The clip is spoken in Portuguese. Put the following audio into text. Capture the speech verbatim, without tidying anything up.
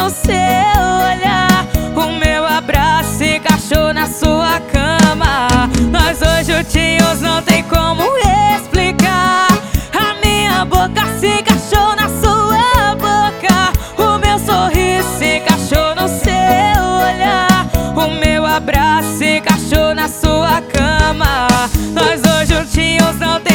no seu olhar. O meu abraço se encaixou na sua cama. Nós hoje juntinhos não tem como explicar. A minha boca se encaixou na sua boca. O meu sorriso se encaixou no seu olhar. O meu abraço se encaixou na sua cama. Nós hoje juntinhos não tem